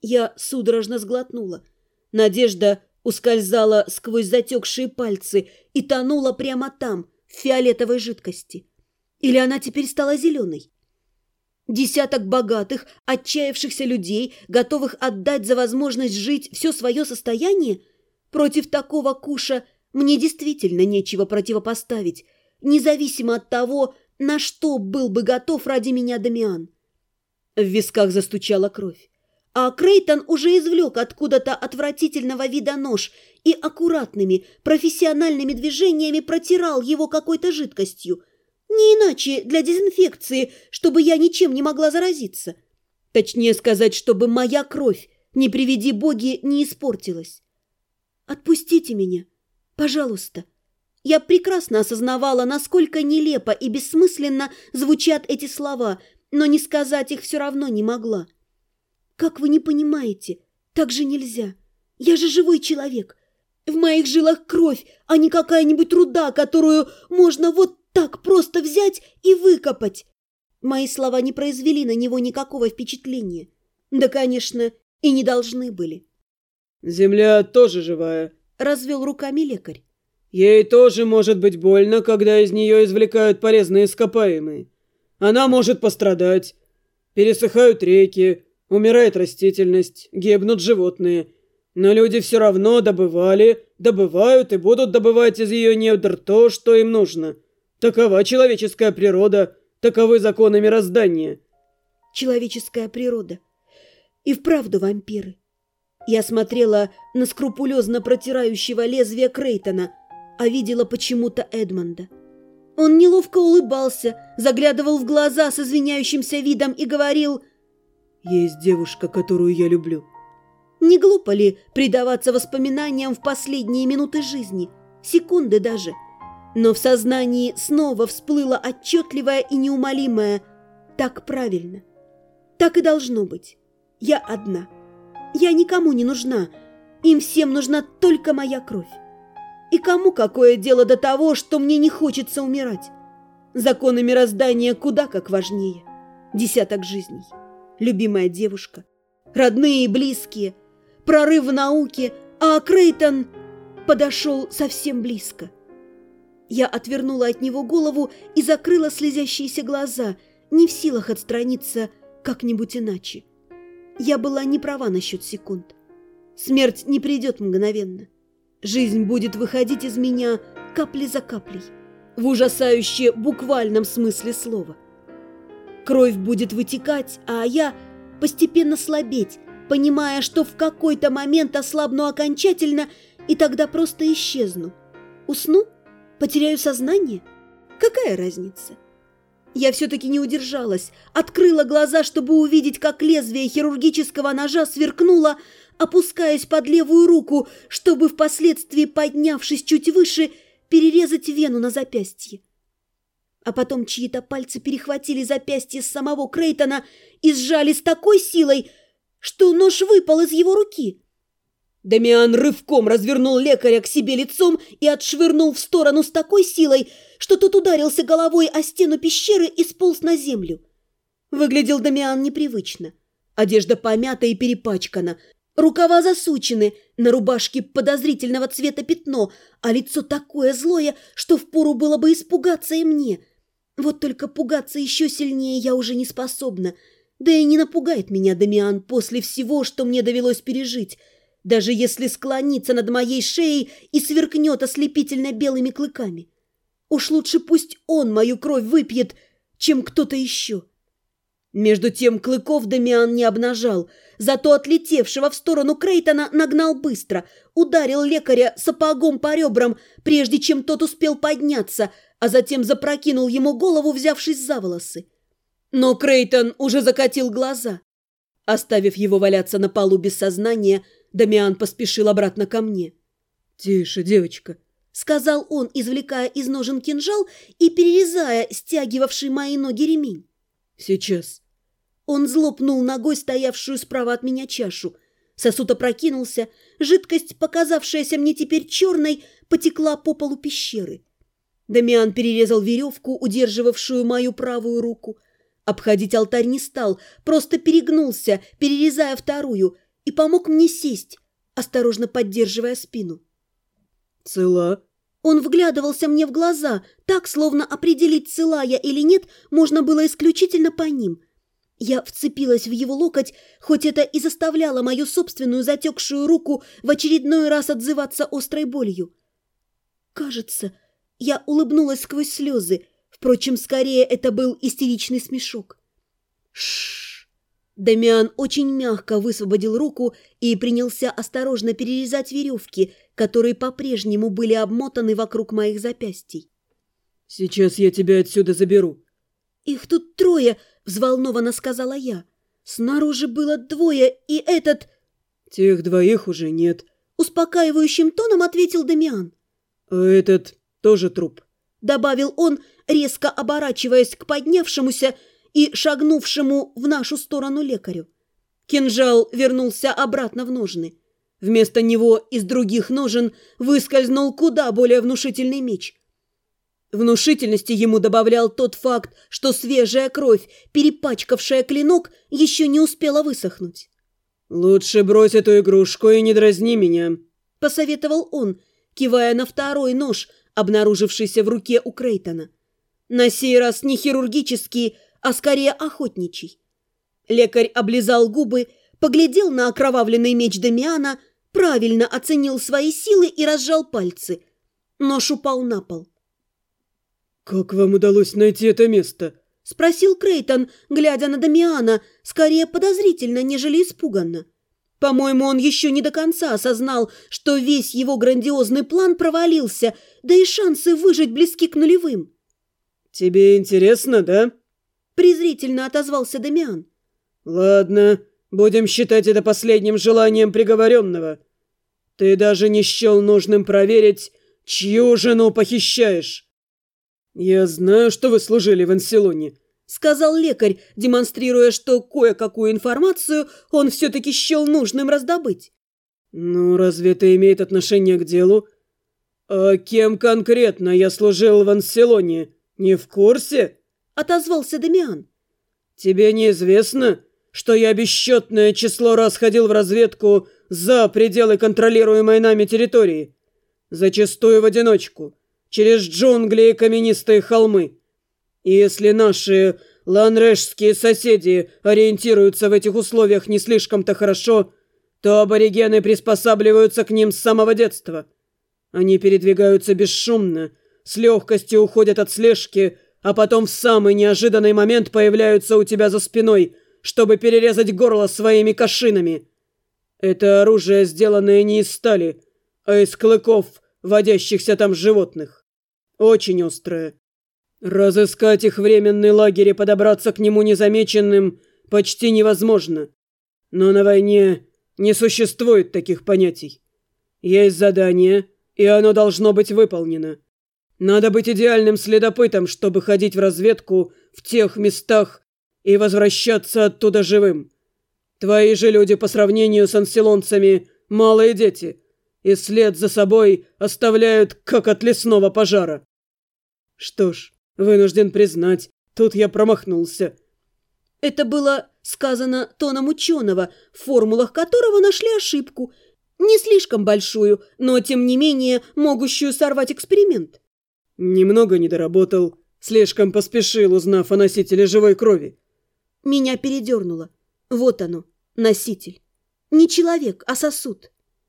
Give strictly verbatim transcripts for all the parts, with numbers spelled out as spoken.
Я судорожно сглотнула. Надежда ускользала сквозь затекшие пальцы и тонула прямо там, в фиолетовой жидкости. Или она теперь стала зеленой? Десяток богатых, отчаявшихся людей, готовых отдать за возможность жить все свое состояние? Против такого куша мне действительно нечего противопоставить, независимо от того, на что был бы готов ради меня Дамиан. В висках застучала кровь. А Крейтон уже извлек откуда-то отвратительного вида нож и аккуратными, профессиональными движениями протирал его какой-то жидкостью. Не иначе для дезинфекции, чтобы я ничем не могла заразиться. Точнее сказать, чтобы моя кровь, не приведи боги, не испортилась. «Отпустите меня, пожалуйста». Я прекрасно осознавала, насколько нелепо и бессмысленно звучат эти слова, но не сказать их все равно не могла. «Как вы не понимаете? Так же нельзя. Я же живой человек. В моих жилах кровь, а не какая-нибудь руда, которую можно вот так просто взять и выкопать». Мои слова не произвели на него никакого впечатления. Да, конечно, и не должны были. «Земля тоже живая», — развел руками лекарь. «Ей тоже может быть больно, когда из нее извлекают полезные ископаемые. Она может пострадать. Пересыхают реки, умирает растительность, гибнут животные. Но люди все равно добывали, добывают и будут добывать из ее недр то, что им нужно. Такова человеческая природа, таковы законы мироздания». Человеческая природа. И вправду вампиры. Я смотрела на скрупулезно протирающего лезвие Крейтона, а видела почему-то Эдмонда. Он неловко улыбался, заглядывал в глаза с извиняющимся видом и говорил: «Есть девушка, которую я люблю». Не глупо ли предаваться воспоминаниям в последние минуты жизни, секунды даже? Но в сознании снова всплыло отчетливое и неумолимое: так правильно, так и должно быть. Я одна. Я никому не нужна. Им всем нужна только моя кровь. И кому какое дело до того, что мне не хочется умирать? Законы мироздания куда как важнее. Десяток жизней. Любимая девушка. Родные и близкие. Прорыв в науке. А Крейтон подошел совсем близко. Я отвернула от него голову и закрыла слезящиеся глаза, не в силах отстраниться как-нибудь иначе. Я была не права насчет секунд. Смерть не придет мгновенно. Жизнь будет выходить из меня капли за каплей, в ужасающе буквальном смысле слова. Кровь будет вытекать, а я постепенно слабеть, понимая, что в какой-то момент ослабну окончательно и тогда просто исчезну. Усну? Потеряю сознание? Какая разница? Я все-таки не удержалась, открыла глаза, чтобы увидеть, как лезвие хирургического ножа сверкнуло, опускаясь под левую руку, чтобы впоследствии, поднявшись чуть выше, перерезать вену на запястье. А потом чьи-то пальцы перехватили запястье самого Крейтона и сжали с такой силой, что нож выпал из его руки. Дамиан рывком развернул лекаря к себе лицом и отшвырнул в сторону с такой силой, что тот ударился головой о стену пещеры и сполз на землю. Выглядел Дамиан непривычно. Одежда помята и перепачкана, рукава засучены, на рубашке подозрительного цвета пятно, а лицо такое злое, что впору было бы испугаться и мне. Вот только пугаться еще сильнее я уже не способна, да и не напугает меня Дамиан после всего, что мне довелось пережить, даже если склонится над моей шеей и сверкнет ослепительно белыми клыками. Уж лучше пусть он мою кровь выпьет, чем кто-то еще. Между тем клыков Дамиан не обнажал, зато отлетевшего в сторону Крейтона нагнал быстро, ударил лекаря сапогом по ребрам, прежде чем тот успел подняться, а затем запрокинул ему голову, взявшись за волосы. Но Крейтон уже закатил глаза. Оставив его валяться на полу без сознания, Дамиан поспешил обратно ко мне. «Тише, девочка», — сказал он, извлекая из ножен кинжал и перерезая стягивавший мои ноги ремень. «Сейчас». Он злопнул ногой стоявшую справа от меня чашу. Сосуд опрокинулся, жидкость, показавшаяся мне теперь черной, потекла по полу пещеры. Дамиан перерезал веревку, удерживавшую мою правую руку. Обходить алтарь не стал, просто перегнулся, перерезая вторую, и помог мне сесть, осторожно поддерживая спину. «Цела?» Он вглядывался мне в глаза, так, словно определить, цела я или нет, можно было исключительно по ним. Я вцепилась в его локоть, хоть это и заставляло мою собственную затекшую руку в очередной раз отзываться острой болью. Кажется, я улыбнулась сквозь слезы, впрочем, скорее это был истеричный смешок. Шш! Дамиан очень мягко высвободил руку и принялся осторожно перерезать веревки, которые по-прежнему были обмотаны вокруг моих запястий. «Сейчас я тебя отсюда заберу». «Их тут трое», — взволнованно сказала я. «Снаружи было двое, и этот...» «Тех двоих уже нет», — успокаивающим тоном ответил Дамиан. «А этот тоже труп», — добавил он, резко оборачиваясь к поднявшемуся и шагнувшему в нашу сторону лекарю. Кинжал вернулся обратно в ножны. Вместо него из других ножен выскользнул куда более внушительный меч. Внушительности ему добавлял тот факт, что свежая кровь, перепачкавшая клинок, еще не успела высохнуть. «Лучше брось эту игрушку и не дразни меня», — посоветовал он, кивая на второй нож, обнаружившийся в руке у Крейтона. На сей раз не хирургический, а скорее охотничий. Лекарь облизал губы, поглядел на окровавленный меч Дамиана, правильно оценил свои силы и разжал пальцы. Нож упал на пол. «Как вам удалось найти это место?» — спросил Крейтон, глядя на Дамиана, скорее подозрительно, нежели испуганно. По-моему, он еще не до конца осознал, что весь его грандиозный план провалился, да и шансы выжить близки к нулевым. «Тебе интересно, да?» — презрительно отозвался Дамиан. «Ладно, будем считать это последним желанием приговоренного. Ты даже не счел нужным проверить, чью жену похищаешь». «Я знаю, что вы служили в Анселоне», — сказал лекарь, демонстрируя, что кое-какую информацию он все-таки счел нужным раздобыть. «Ну, разве это имеет отношение к делу? А кем конкретно я служил в Анселоне? Не в курсе?» — отозвался Дамиан. «Тебе неизвестно, что я бесчетное число раз ходил в разведку за пределы контролируемой нами территории, зачастую в одиночку, через джунгли и каменистые холмы. И если наши ланрешские соседи ориентируются в этих условиях не слишком-то хорошо, то аборигены приспосабливаются к ним с самого детства. Они передвигаются бесшумно, с легкостью уходят от слежки, а потом в самый неожиданный момент появляются у тебя за спиной, чтобы перерезать горло своими кошинами. Это оружие, сделанное не из стали, а из клыков водящихся там животных. Очень острое. Разыскать их временный лагерь и подобраться к нему незамеченным почти невозможно. Но на войне не существует таких понятий. Есть задание, и оно должно быть выполнено. Надо быть идеальным следопытом, чтобы ходить в разведку в тех местах и возвращаться оттуда живым. Твои же люди по сравнению с анселонцами – малые дети, и след за собой оставляют, как от лесного пожара. Что ж, вынужден признать, тут я промахнулся. Это было сказано тоном ученого, в формулах которого нашли ошибку, не слишком большую, но тем не менее могущую сорвать эксперимент. Немного не доработал, слишком поспешил, узнав о носителе живой крови. Меня передернуло. Вот оно, носитель. Не человек, а сосуд.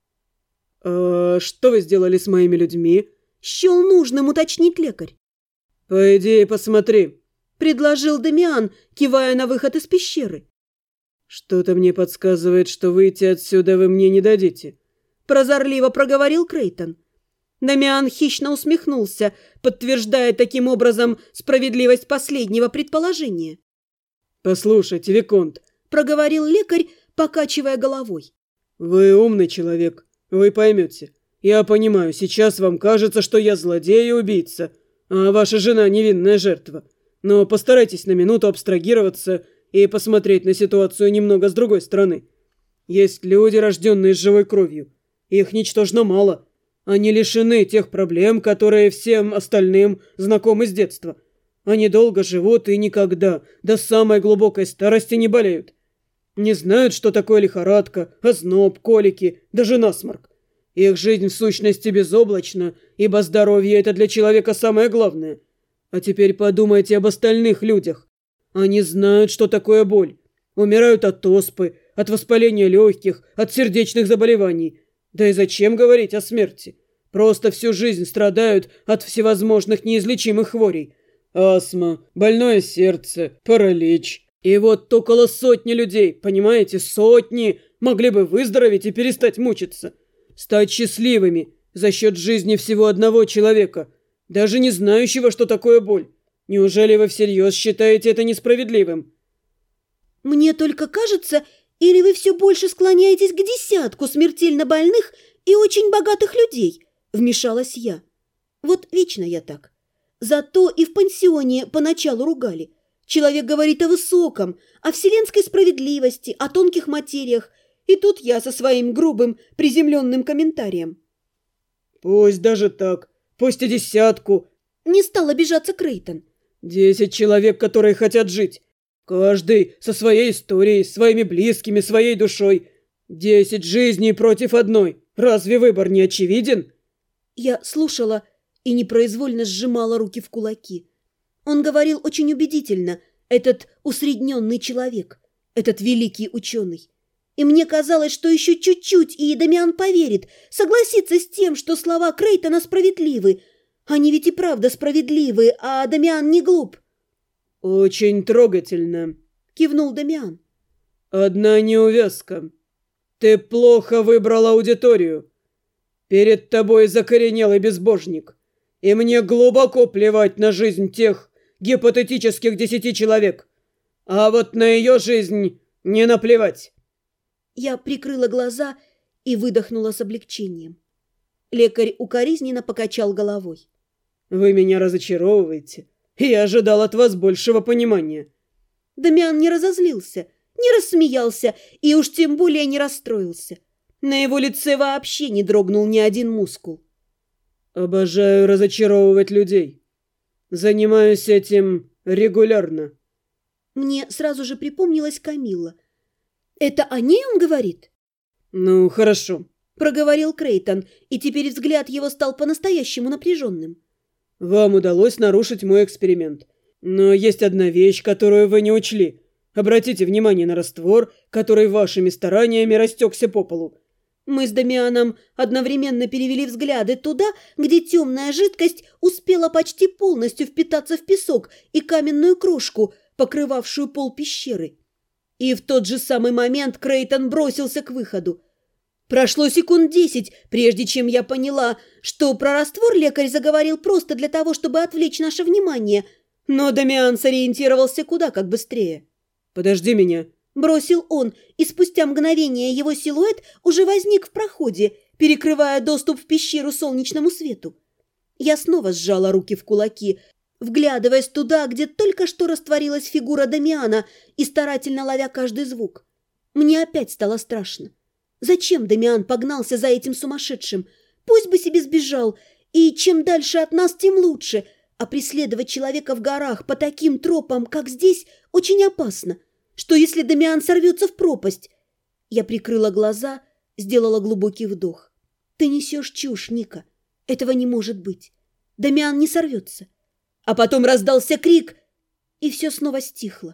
«А что вы сделали с моими людьми?» Счел нужным уточнить лекарь. «Пойди и посмотри», — предложил Дамиан, кивая на выход из пещеры. «Что-то мне подсказывает, что выйти отсюда вы мне не дадите», — прозорливо проговорил Крейтон. Дамиан хищно усмехнулся, подтверждая таким образом справедливость последнего предположения. «Послушайте, Виконт», — проговорил лекарь, покачивая головой. «Вы умный человек, вы поймете. Я понимаю, сейчас вам кажется, что я злодей и убийца, а ваша жена невинная жертва. Но постарайтесь на минуту абстрагироваться и посмотреть на ситуацию немного с другой стороны. Есть люди, рожденные с живой кровью. Их ничтожно мало. Они лишены тех проблем, которые всем остальным знакомы с детства. Они долго живут и никогда, до самой глубокой старости, не болеют. Не знают, что такое лихорадка, озноб, колики, даже насморк. Их жизнь в сущности безоблачна, ибо здоровье – это для человека самое главное. А теперь подумайте об остальных людях. Они знают, что такое боль. Умирают от оспы, от воспаления легких, от сердечных заболеваний. Да и зачем говорить о смерти? Просто всю жизнь страдают от всевозможных неизлечимых хворей. Астма, больное сердце, паралич. И вот около сотни людей, понимаете, сотни, могли бы выздороветь и перестать мучиться. Стать счастливыми за счет жизни всего одного человека, даже не знающего, что такое боль. Неужели вы всерьез считаете это несправедливым? Мне только кажется, или вы все больше склоняетесь к десятку смертельно больных и очень богатых людей, вмешалась я. Вот вечно я так. Зато и в пансионе поначалу ругали. Человек говорит о высоком, о вселенской справедливости, о тонких материях. И тут я со своим грубым, приземленным комментарием. Пусть даже так, пусть и десятку. Не стал обижаться Крейтон. Десять человек, которые хотят жить. Каждый со своей историей, своими близкими, своей душой. Десять жизней против одной. Разве выбор не очевиден? Я слушала и непроизвольно сжимала руки в кулаки. Он говорил очень убедительно, этот усредненный человек, этот великий ученый. И мне казалось, что еще чуть-чуть, и Дамиан поверит, согласится с тем, что слова Крейтона справедливы. Они ведь и правда справедливы, а Дамиан не глуп. «Очень трогательно», — кивнул Дамиан. «Одна неувязка. Ты плохо выбрал аудиторию. Перед тобой закоренелый безбожник, и мне глубоко плевать на жизнь тех гипотетических десяти человек. А вот на ее жизнь не наплевать». Я прикрыла глаза и выдохнула с облегчением. Лекарь укоризненно покачал головой. «Вы меня разочаровываете. Я ожидал от вас большего понимания». Дамиан не разозлился, не рассмеялся и уж тем более не расстроился. На его лице вообще не дрогнул ни один мускул. «Обожаю разочаровывать людей. Занимаюсь этим регулярно». Мне сразу же припомнилась Камилла. «Это о ней он говорит?» «Ну, хорошо», — проговорил Крейтон, и теперь взгляд его стал по-настоящему напряженным. «Вам удалось нарушить мой эксперимент. Но есть одна вещь, которую вы не учли. Обратите внимание на раствор, который вашими стараниями растекся по полу». Мы с Дамианом одновременно перевели взгляды туда, где темная жидкость успела почти полностью впитаться в песок и каменную крошку, покрывавшую пол пещеры. И в тот же самый момент Крейтон бросился к выходу. Прошло секунд десять, прежде чем я поняла, что про раствор лекарь заговорил просто для того, чтобы отвлечь наше внимание, но Дамиан сориентировался куда как быстрее. «Подожди меня», — бросил он, и спустя мгновение его силуэт уже возник в проходе, перекрывая доступ в пещеру солнечному свету. Я снова сжала руки в кулаки, вглядываясь туда, где только что растворилась фигура Дамиана и старательно ловя каждый звук. Мне опять стало страшно. Зачем Дамиан погнался за этим сумасшедшим? Пусть бы себе сбежал, и чем дальше от нас, тем лучше. А преследовать человека в горах по таким тропам, как здесь, очень опасно. Что, если Дамиан сорвется в пропасть? Я прикрыла глаза, сделала глубокий вдох. Ты несешь чушь, Ника. Этого не может быть. Дамиан не сорвется. А потом раздался крик, и все снова стихло.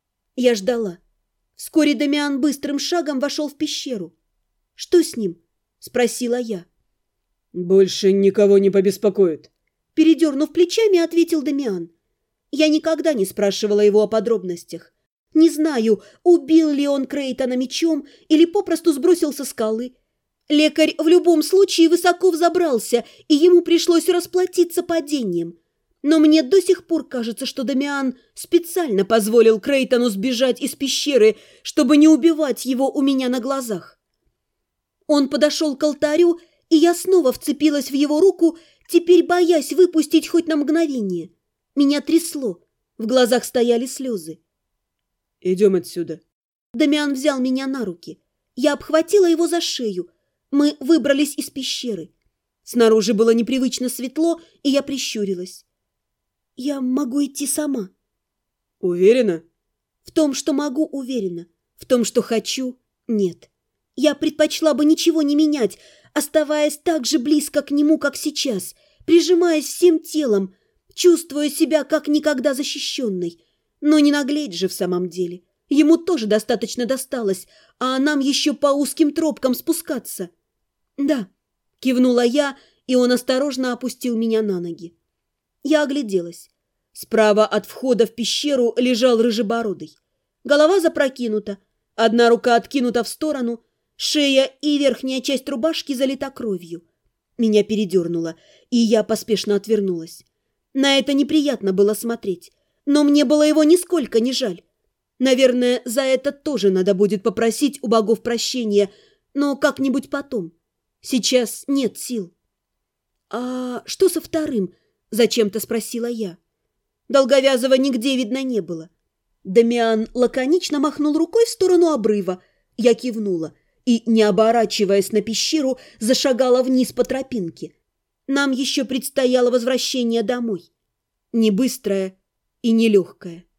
Я ждала. Вскоре Дамиан быстрым шагом вошел в пещеру. «Что с ним?» – спросила я. «Больше никого не побеспокоит», – передернув плечами, ответил Дамиан. Я никогда не спрашивала его о подробностях. Не знаю, убил ли он Крейтона мечом или попросту сбросил со скалы. Лекарь в любом случае высоко взобрался, и ему пришлось расплатиться падением. Но мне до сих пор кажется, что Дамиан специально позволил Крейтону сбежать из пещеры, чтобы не убивать его у меня на глазах. Он подошел к алтарю, и я снова вцепилась в его руку, теперь боясь выпустить хоть на мгновение. Меня трясло, в глазах стояли слезы. «Идем отсюда». Дамиан взял меня на руки. Я обхватила его за шею. Мы выбрались из пещеры. Снаружи было непривычно светло, и я прищурилась. «Я могу идти сама». «Уверена?» «В том, что могу, уверена. В том, что хочу, нет. Я предпочла бы ничего не менять, оставаясь так же близко к нему, как сейчас, прижимаясь всем телом, чувствуя себя как никогда защищенной. Но не наглеть же в самом деле. Ему тоже достаточно досталось, а нам еще по узким тропкам спускаться. «Да», — кивнула я, и он осторожно опустил меня на ноги. Я огляделась. Справа от входа в пещеру лежал рыжебородый. Голова запрокинута, одна рука откинута в сторону, шея и верхняя часть рубашки залита кровью. Меня передернуло, и я поспешно отвернулась. На это неприятно было смотреть, но мне было его нисколько не жаль. Наверное, за это тоже надо будет попросить у богов прощения, но как-нибудь потом. Сейчас нет сил. «А что со вторым?» – зачем-то спросила я. Долговязого нигде видно не было. Дамиан лаконично махнул рукой в сторону обрыва. Я кивнула и, не оборачиваясь на пещеру, зашагала вниз по тропинке. Нам еще предстояло возвращение домой. Не быстрое и не легкое.